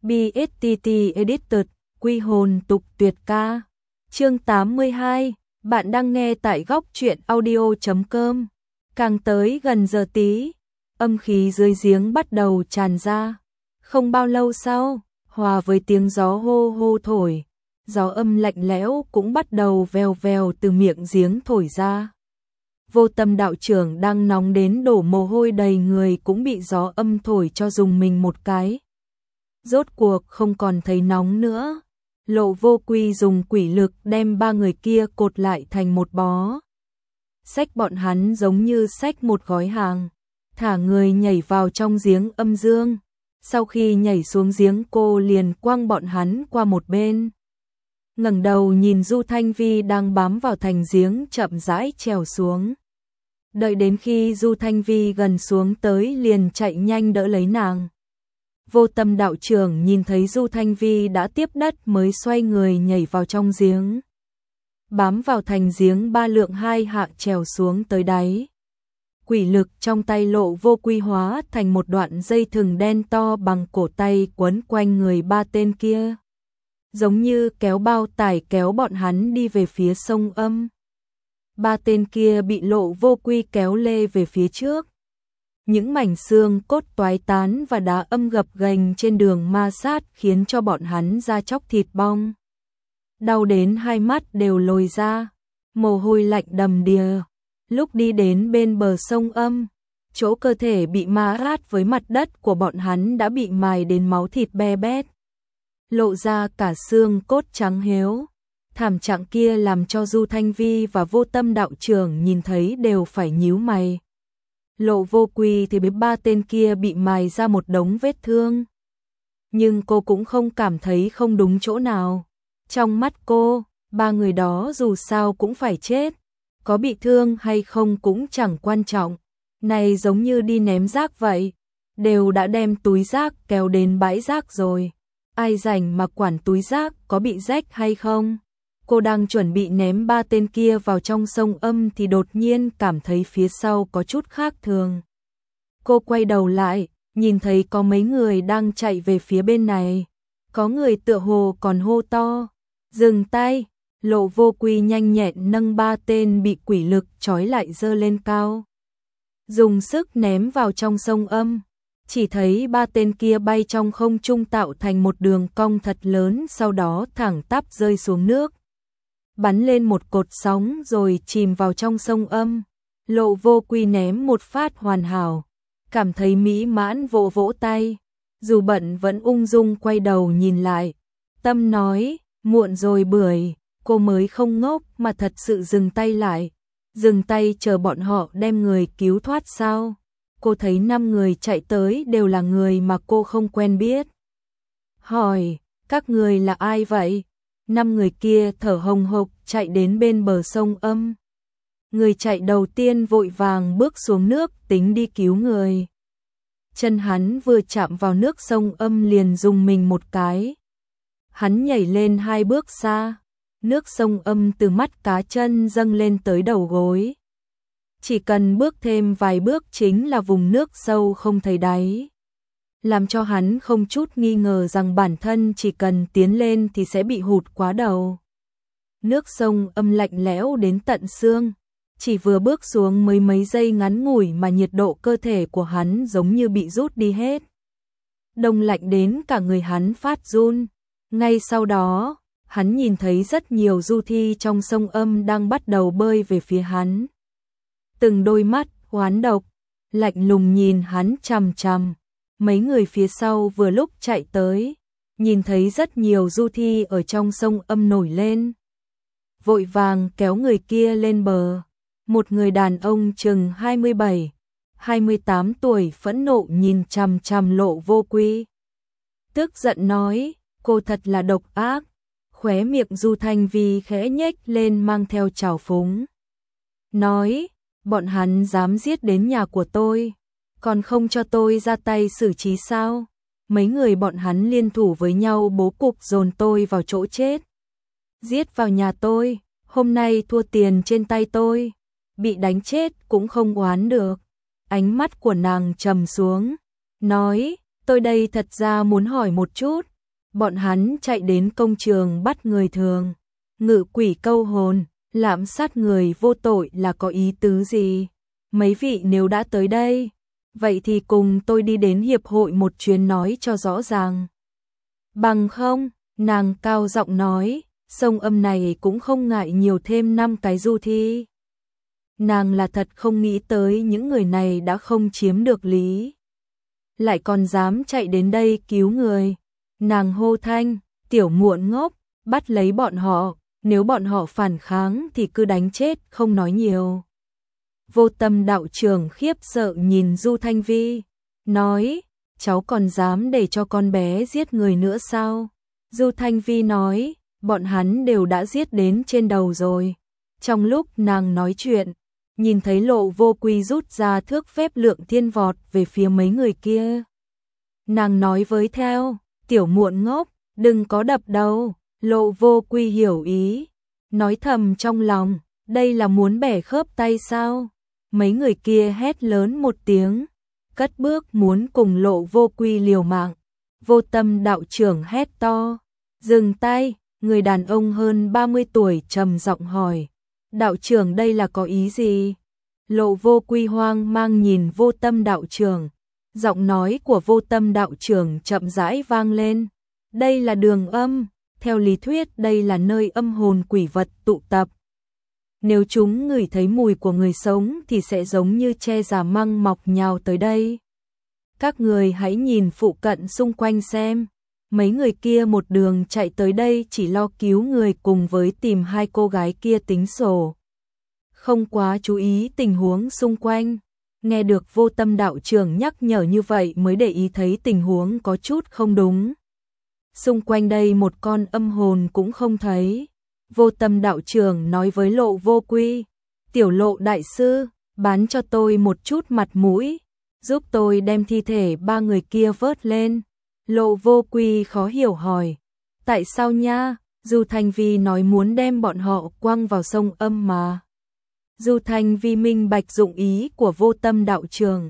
BSTT Edited, quy hồn tục tuyệt ca. Chương 82, bạn đang nghe tại góc truyện audio.com. Càng tới gần giờ tí, âm khí dưới giếng bắt đầu tràn ra. Không bao lâu sau, hòa với tiếng gió hô hô thổi, gió âm lạnh lẽo cũng bắt đầu vèo vèo từ miệng giếng thổi ra. Vô Tâm đạo trưởng đang nóng đến đổ mồ hôi đầy người cũng bị gió âm thổi cho rùng mình một cái. Rốt cuộc không còn thấy nóng nữa. Lộ Vô Quy dùng quỷ lực đem ba người kia cột lại thành một bó. Xách bọn hắn giống như xách một gói hàng, thả người nhảy vào trong giếng âm dương. Sau khi nhảy xuống giếng, cô liền quăng bọn hắn qua một bên. Ngẩng đầu nhìn Du Thanh Vi đang bám vào thành giếng chậm rãi trèo xuống. Đợi đến khi Du Thanh Vi gần xuống tới liền chạy nhanh đỡ lấy nàng. Vô Tâm đạo trưởng nhìn thấy Du Thanh Vi đã tiếp đất mới xoay người nhảy vào trong giếng. Bám vào thành giếng ba lượng hai hạ trèo xuống tới đáy. Quỷ lực trong tay Lộ Vô Quy hóa thành một đoạn dây thừng đen to bằng cổ tay quấn quanh người ba tên kia. Giống như kéo bao tải kéo bọn hắn đi về phía sông âm. Ba tên kia bị Lộ Vô Quy kéo lê về phía trước. Những mảnh xương cốt toái tán và đá âm gập ghềnh trên đường ma sát khiến cho bọn hắn da chóc thịt bong. Đau đến hai mắt đều lồi ra, mồ hôi lạnh đầm đìa. Lúc đi đến bên bờ sông âm, chỗ cơ thể bị ma sát với mặt đất của bọn hắn đã bị mài đến máu thịt be bét, lộ ra cả xương cốt trắng héo. Thảm trạng kia làm cho Du Thanh Vi và Vô Tâm đạo trưởng nhìn thấy đều phải nhíu mày. Lộ Vô Quy thì biết ba tên kia bị mài ra một đống vết thương. Nhưng cô cũng không cảm thấy không đúng chỗ nào. Trong mắt cô, ba người đó dù sao cũng phải chết. Có bị thương hay không cũng chẳng quan trọng. Này giống như đi ném rác vậy. Đều đã đem túi rác kéo đến bãi rác rồi. Ai rảnh mà quản túi rác có bị rách hay không? Cô đang chuẩn bị ném ba tên kia vào trong sông âm thì đột nhiên cảm thấy phía sau có chút khác thường. Cô quay đầu lại, nhìn thấy có mấy người đang chạy về phía bên này. Có người tựa hồ còn hô to, dừng tay. Lộ Vô Quy nhanh nhẹn nâng ba tên bị quỷ lực trói lại giơ lên cao. Dùng sức ném vào trong sông âm. Chỉ thấy ba tên kia bay trong không trung tạo thành một đường cong thật lớn, sau đó thẳng tắp rơi xuống nước. Bắn lên một cột sóng rồi chìm vào trong sông âm. Lộ Vô Quy ném một phát hoàn hảo, cảm thấy mỹ mãn vỗ vỗ tay. Dù bận vẫn ung dung quay đầu nhìn lại. Tâm nói, muộn rồi bưởi, cô mới không ngốc mà thật sự dừng tay lại. Dừng tay chờ bọn họ đem người cứu thoát sao? Cô thấy 5 người chạy tới đều là người mà cô không quen biết. Hỏi, các người là ai vậy? 5 người kia thở hồng hộc chạy đến bên bờ sông âm. Người chạy đầu tiên vội vàng bước xuống nước tính đi cứu người. Chân hắn vừa chạm vào nước sông âm liền rùng mình một cái. Hắn nhảy lên 2 bước xa, nước sông âm từ mắt cá chân dâng lên tới đầu gối. Chỉ cần bước thêm vài bước chính là vùng nước sâu không thấy đáy. Làm cho hắn không chút nghi ngờ rằng bản thân chỉ cần tiến lên thì sẽ bị hụt quá đầu. Nước sông âm lạnh lẽo đến tận xương. Chỉ vừa bước xuống mấy giây ngắn ngủi mà nhiệt độ cơ thể của hắn giống như bị rút đi hết. Đông lạnh đến cả người hắn phát run. Ngay sau đó, hắn nhìn thấy rất nhiều du thi trong sông âm đang bắt đầu bơi về phía hắn. Từng đôi mắt oán độc, lạnh lùng nhìn hắn chằm chằm. Mấy người phía sau vừa lúc chạy tới, nhìn thấy rất nhiều du thi ở trong sông âm nổi lên. Vội vàng kéo người kia lên bờ. Một người đàn ông chừng 27, 28 tuổi phẫn nộ nhìn chằm chằm Lộ Vô Quy. Tức giận nói, cô thật là độc ác. Khóe miệng Du Thanh Vi khẽ nhếch lên mang theo trào phúng. Nói, bọn hắn dám giết đến nhà của tôi, còn không cho tôi ra tay xử trí sao? Mấy người bọn hắn liên thủ với nhau bố cục dồn tôi vào chỗ chết. Giết vào nhà tôi, hôm nay thua tiền trên tay tôi, bị đánh chết cũng không oán được. Ánh mắt của nàng trầm xuống, nói, tôi đây thật ra muốn hỏi một chút, bọn hắn chạy đến công trường bắt người thường, ngự quỷ câu hồn, lạm sát người vô tội là có ý tứ gì? Mấy vị nếu đã tới đây, vậy thì cùng tôi đi đến hiệp hội một chuyến nói cho rõ ràng. Bằng không, nàng cao giọng nói, sông âm này cũng không ngại nhiều thêm 5 cái du thi. Nàng là thật không nghĩ tới những người này đã không chiếm được lý, lại còn dám chạy đến đây cứu người. Nàng hô thanh, tiểu muộn ngốc, bắt lấy bọn họ, nếu bọn họ phản kháng thì cứ đánh chết không nói nhiều. Vô Tâm đạo trưởng khiếp sợ nhìn Du Thanh Vi, nói, cháu còn dám để cho con bé giết người nữa sao? Du Thanh Vi nói, bọn hắn đều đã giết đến trên đầu rồi. Trong lúc nàng nói chuyện, nhìn thấy Lộ Vô Quy rút ra thước phép lượng thiên vọt về phía mấy người kia. Nàng nói với theo, tiểu muộn ngốc, đừng có đập đầu. Lộ Vô Quy hiểu ý, nói thầm trong lòng, đây là muốn bẻ khớp tay sao? Mấy người kia hét lớn một tiếng, cất bước muốn cùng Lộ Vô Quy liều mạng. Vô Tâm đạo trưởng hét to, dừng tay. Người đàn ông hơn 30 tuổi trầm giọng hỏi, đạo trưởng đây là có ý gì? Lộ Vô Quy hoang mang nhìn Vô Tâm đạo trưởng, giọng nói của Vô Tâm đạo trưởng chậm rãi vang lên, đây là đường âm, theo lý thuyết đây là nơi âm hồn quỷ vật tụ tập. Nếu chúng ngửi thấy mùi của người sống thì sẽ giống như tre già măng mọc nhào tới đây. Các người hãy nhìn phụ cận xung quanh xem. Mấy người kia một đường chạy tới đây chỉ lo cứu người cùng với tìm 2 cô gái kia tính sổ. Không quá chú ý tình huống xung quanh. Nghe được Vô Tâm đạo trưởng nhắc nhở như vậy mới để ý thấy tình huống có chút không đúng. Xung quanh đây một con âm hồn cũng không thấy. Vô Tâm đạo trưởng nói với Lộ Vô Quy, tiểu Lộ đại sư, bán cho tôi một chút mặt mũi, giúp tôi đem thi thể 3 người kia vớt lên. Lộ Vô Quy khó hiểu hỏi, tại sao nha? Du Thanh Vi nói muốn đem bọn họ quăng vào sông âm mà. Du Thanh Vi minh bạch dụng ý của Vô Tâm đạo trưởng.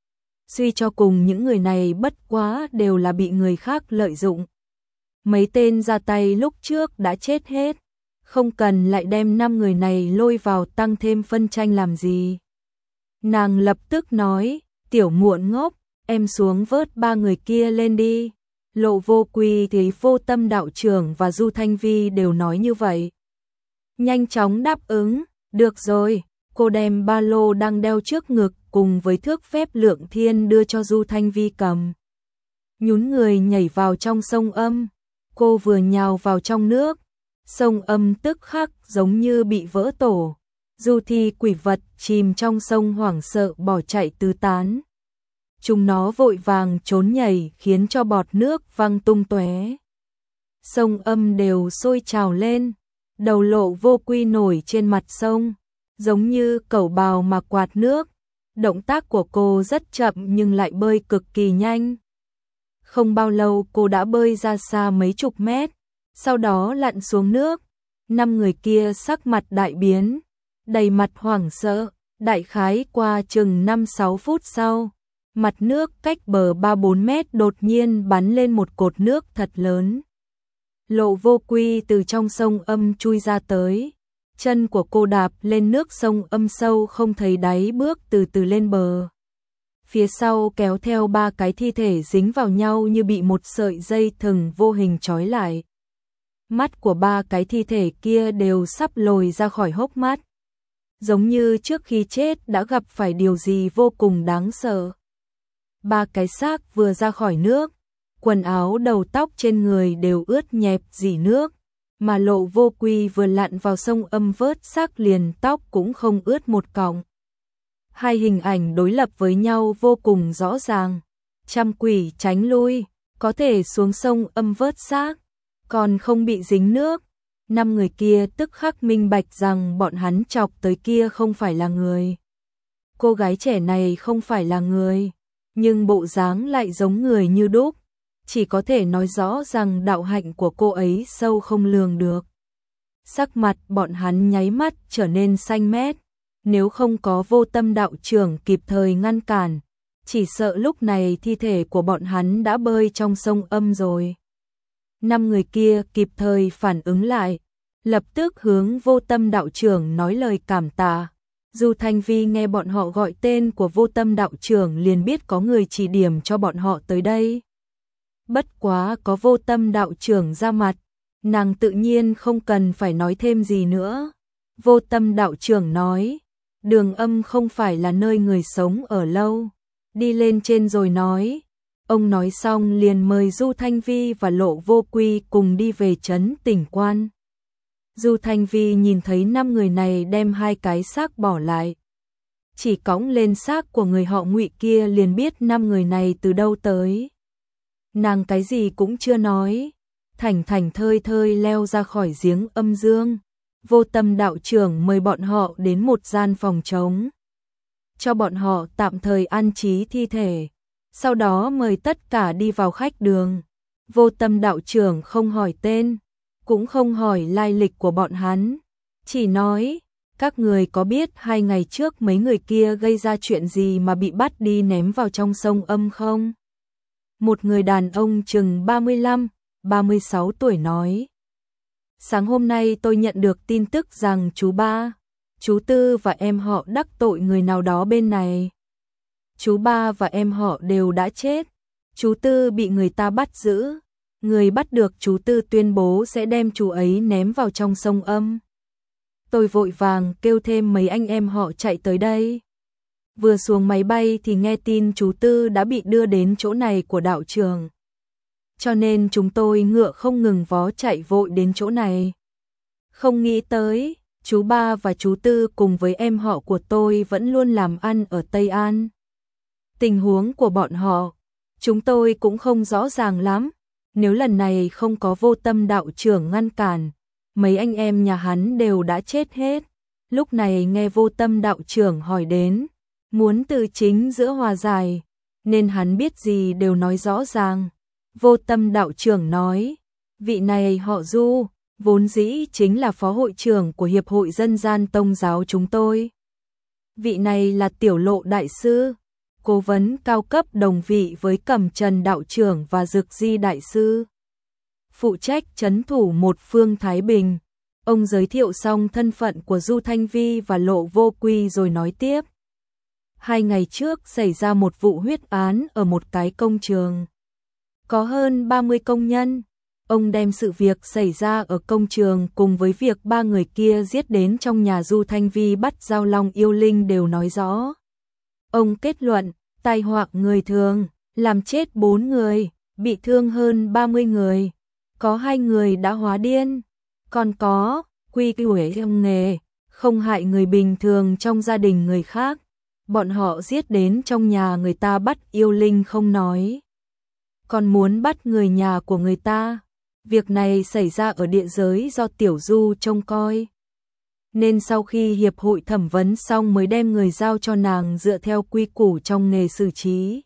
Suy cho cùng những người này bất quá đều là bị người khác lợi dụng. Mấy tên ra tay lúc trước đã chết hết, không cần lại đem 5 người này lôi vào tăng thêm phân tranh làm gì. Nàng lập tức nói, tiểu muộn ngốc, em xuống vớt 3 người kia lên đi. Lộ Vô Quy thì Vô Tâm đạo trưởng và Du Thanh Vi đều nói như vậy. Nhanh chóng đáp ứng, được rồi, cô đem ba lô đang đeo trước ngực cùng với thước phép lượng thiên đưa cho Du Thanh Vi cầm. Nhún người nhảy vào trong sông âm, cô vừa nhào vào trong nước, sông âm tức khắc giống như bị vỡ tổ. Du thi quỷ vật chìm trong sông hoảng sợ bỏ chạy tứ tán. Chúng nó vội vàng trốn nhảy khiến cho bọt nước văng tung tóe. Sông âm đều sôi trào lên, đầu Lộ Vô Quy nổi trên mặt sông, giống như cẩu bào mà quạt nước. Động tác của cô rất chậm nhưng lại bơi cực kỳ nhanh. Không bao lâu cô đã bơi ra xa mấy chục mét, sau đó lặn xuống nước. 5 người kia sắc mặt đại biến, đầy mặt hoảng sợ. Đại khái qua chừng 5-6 phút sau, mặt nước cách bờ 3-4 mét đột nhiên bắn lên một cột nước thật lớn. Lộ Vô Quy từ trong sông âm chui ra tới, chân của cô đạp lên nước sông âm sâu không thấy đáy bước từ từ lên bờ. Phía sau kéo theo 3 cái thi thể dính vào nhau như bị một sợi dây thừng vô hình trói lại. Mắt của 3 cái thi thể kia đều sắp lồi ra khỏi hốc mắt, giống như trước khi chết đã gặp phải điều gì vô cùng đáng sợ. 3 cái xác vừa ra khỏi nước, quần áo đầu tóc trên người đều ướt nhẹp rỉ nước, mà Lộ Vô Quy vừa lặn vào sông âm vớt xác liền tóc cũng không ướt một cọng. Hai hình ảnh đối lập với nhau vô cùng rõ ràng. Trăm quỷ tránh lui, có thể xuống sông âm vớt xác, còn không bị dính nước. 5 người kia tức khắc minh bạch rằng bọn hắn chọc tới kia không phải là người. Cô gái trẻ này không phải là người, nhưng bộ dáng lại giống người như đúc, chỉ có thể nói rõ rằng đạo hạnh của cô ấy sâu không lường được. Sắc mặt bọn hắn nháy mắt trở nên xanh mét, nếu không có Vô Tâm đạo trưởng kịp thời ngăn cản, chỉ sợ lúc này thi thể của bọn hắn đã bơi trong sông âm rồi. Năm người kia kịp thời phản ứng lại, lập tức hướng Vô Tâm đạo trưởng nói lời cảm tạ. Du Thanh Vi nghe bọn họ gọi tên của Vô Tâm đạo trưởng liền biết có người chỉ điểm cho bọn họ tới đây. Bất quá có Vô Tâm đạo trưởng ra mặt, nàng tự nhiên không cần phải nói thêm gì nữa. Vô Tâm đạo trưởng nói, Đường Âm không phải là nơi người sống ở lâu, đi lên trên rồi nói. Ông nói xong liền mời Du Thanh Vi và Lộ Vô Quy cùng đi về trấn Tỉnh Quan. Du Thanh Vi nhìn thấy 5 người này đem 2 cái xác bỏ lại, chỉ cõng lên xác của người họ Ngụy kia liền biết 5 người này từ đâu tới. Nàng cái gì cũng chưa nói, thảnh thảnh thơi thơi leo ra khỏi giếng âm dương. Vô Tâm đạo trưởng mời bọn họ đến một gian phòng trống, cho bọn họ tạm thời an trí thi thể, sau đó mời tất cả đi vào khách đường. Vô Tâm đạo trưởng không hỏi tên, cũng không hỏi lai lịch của bọn hắn, chỉ nói, các người có biết 2 ngày trước mấy người kia gây ra chuyện gì mà bị bắt đi ném vào trong sông Âm không? Một người đàn ông chừng 35, 36 tuổi nói. Sáng hôm nay tôi nhận được tin tức rằng chú Ba, chú Tư và em họ đắc tội người nào đó bên này. Chú Ba và em họ đều đã chết, chú Tư bị người ta bắt giữ. Người bắt được chú Tư tuyên bố sẽ đem chú ấy ném vào trong sông Âm. Tôi vội vàng kêu thêm mấy anh em họ chạy tới đây. Vừa xuống máy bay thì nghe tin chú Tư đã bị đưa đến chỗ này của đạo trường. Cho nên chúng tôi ngựa không ngừng vó chạy vội đến chỗ này. Không nghĩ tới, chú Ba và chú Tư cùng với em họ của tôi vẫn luôn làm ăn ở Tây An. Tình huống của bọn họ, chúng tôi cũng không rõ ràng lắm. Nếu lần này không có Vô Tâm đạo trưởng ngăn cản, mấy anh em nhà hắn đều đã chết hết. Lúc này nghe Vô Tâm đạo trưởng hỏi đến, muốn từ chính giữa hòa giải, nên hắn biết gì đều nói rõ ràng. Vô Tâm đạo trưởng nói, vị này họ Du, vốn dĩ chính là phó hội trưởng của Hiệp hội Dân gian Tông giáo chúng tôi. Vị này là Tiểu Lộ đại sư, cố vấn cao cấp đồng vị với Cẩm Trần đạo trưởng và Dực Di đại sư, phụ trách trấn thủ một phương Thái Bình. Ông giới thiệu xong thân phận của Du Thanh Vi và Lộ Vô Quy rồi nói tiếp. 2 ngày trước xảy ra một vụ huyết án ở một cái công trường. Có hơn 30 công nhân. Ông đem sự việc xảy ra ở công trường cùng với việc 3 người kia giết đến trong nhà Du Thanh Vi bắt giao long yêu linh đều nói rõ. Ông kết luận, tai họa người thường, làm chết 4 người, bị thương hơn 30 người. Có 2 người đã hóa điên, còn có quy quỷ trong nghề, không hại người bình thường trong gia đình người khác. Bọn họ giết đến trong nhà người ta bắt yêu linh không nói, còn muốn bắt người nhà của người ta. Việc này xảy ra ở địa giới do Tiểu Du trông coi. Nên sau khi hiệp hội thẩm vấn xong mới đem người giao cho nàng dựa theo quy củ trong nghề xử trí.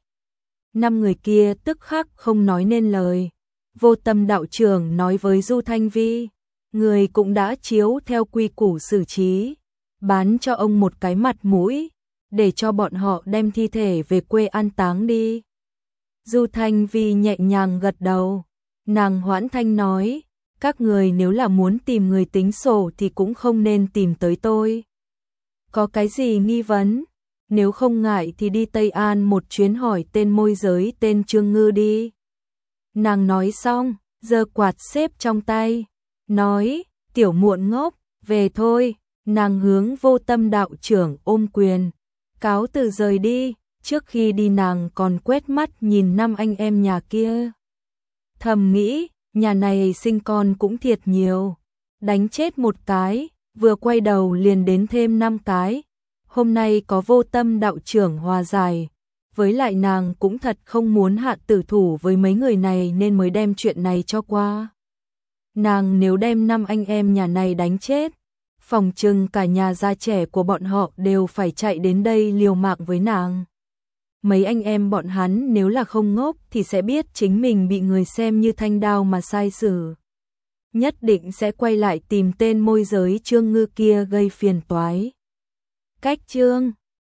5 người kia tức khắc không nói nên lời. Vô Tâm đạo trưởng nói với Du Thanh Vi, người cũng đã chiếu theo quy củ xử trí, bán cho ông một cái mặt mũi, để cho bọn họ đem thi thể về quê an táng đi. Du Thanh Vi nhẹ nhàng gật đầu, nàng hoãn thanh nói, các người nếu là muốn tìm người tính sổ thì cũng không nên tìm tới tôi. Có cái gì nghi vấn? Nếu không ngại thì đi Tây An một chuyến hỏi tên môi giới tên Trương Ngư đi. Nàng nói xong, giơ quạt xếp trong tay, nói, tiểu muộn ngốc, về thôi. Nàng hướng Vô Tâm đạo trưởng ôm quyền, cáo từ rời đi. Trước khi đi nàng còn quét mắt nhìn 5 anh em nhà kia. Thầm nghĩ, nhà này sinh con cũng thiệt nhiều, đánh chết một cái, vừa quay đầu liền đến thêm 5 cái. Hôm nay có Vô Tâm đạo trưởng hòa giải, với lại nàng cũng thật không muốn hạ tử thủ với mấy người này nên mới đem chuyện này cho qua. Nàng nếu đem 5 anh em nhà này đánh chết, phòng trừng cả nhà già trẻ của bọn họ đều phải chạy đến đây liều mạng với nàng. Mấy anh em bọn hắn nếu là không ngốc thì sẽ biết chính mình bị người xem như thanh đao mà sai xử. Nhất định sẽ quay lại tìm tên môi giới Trương Ngư kia gây phiền toái. Cách chương